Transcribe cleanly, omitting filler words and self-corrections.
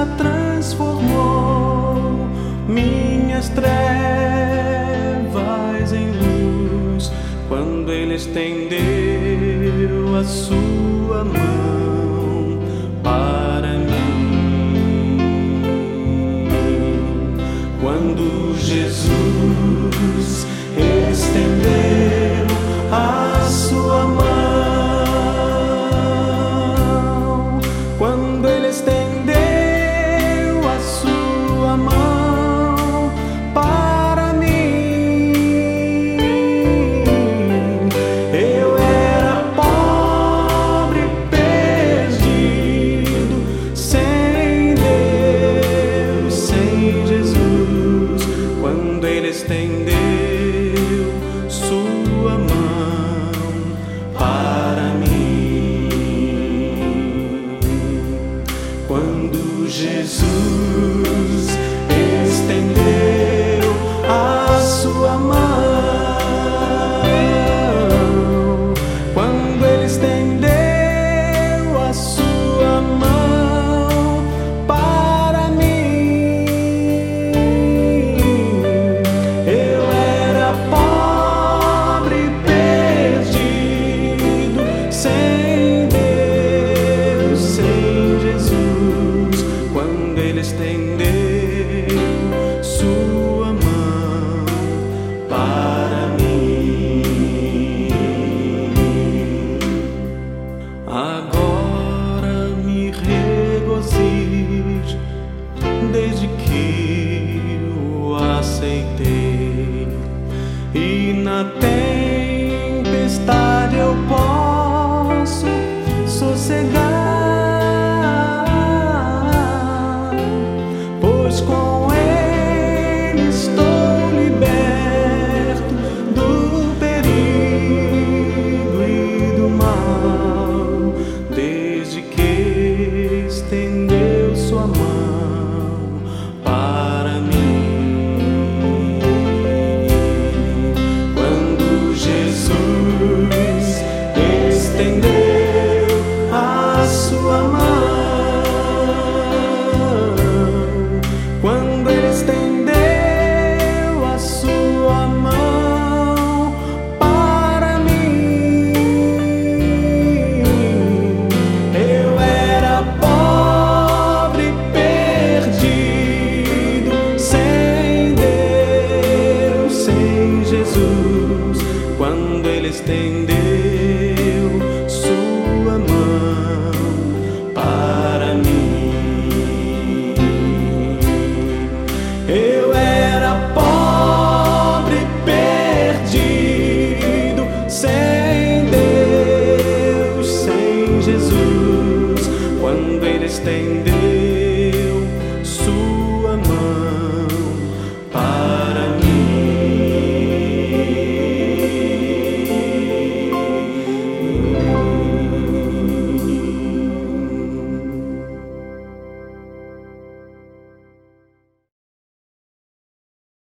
transformou minhas trevas em luz, quando Ele estendeu a sua mão para mim. Quando Jesus estendeu a sua mão, quando Ele estendeu a sua mão para mim, eu era pobre, perdido, sem Deus, sem Jesus. Quando Ele estendeu sua mão para mim, quando Jesus estendeu a sua mão, quando Ele estendeu a sua mão para mim, eu era pobre, perdido, sem Deus, sem Jesus. Quando Ele estendeu sua mão para mim, agora me regozijo desde que o aceitei, e na tempestade eu posso sossegar, pois com Ele estou liberto do perigo e do mal, desde que estendeu sua mão para mim. Quando Jesus estendeu a sua mão, quando Ele estendeu a sua mão para mim, eu era pobre, perdido, sem Deus, sem Jesus. Quando Ele estendeu sua mão para mim, eu era pobre, perdido, sem Deus, sem Jesus. Quando Ele estendeu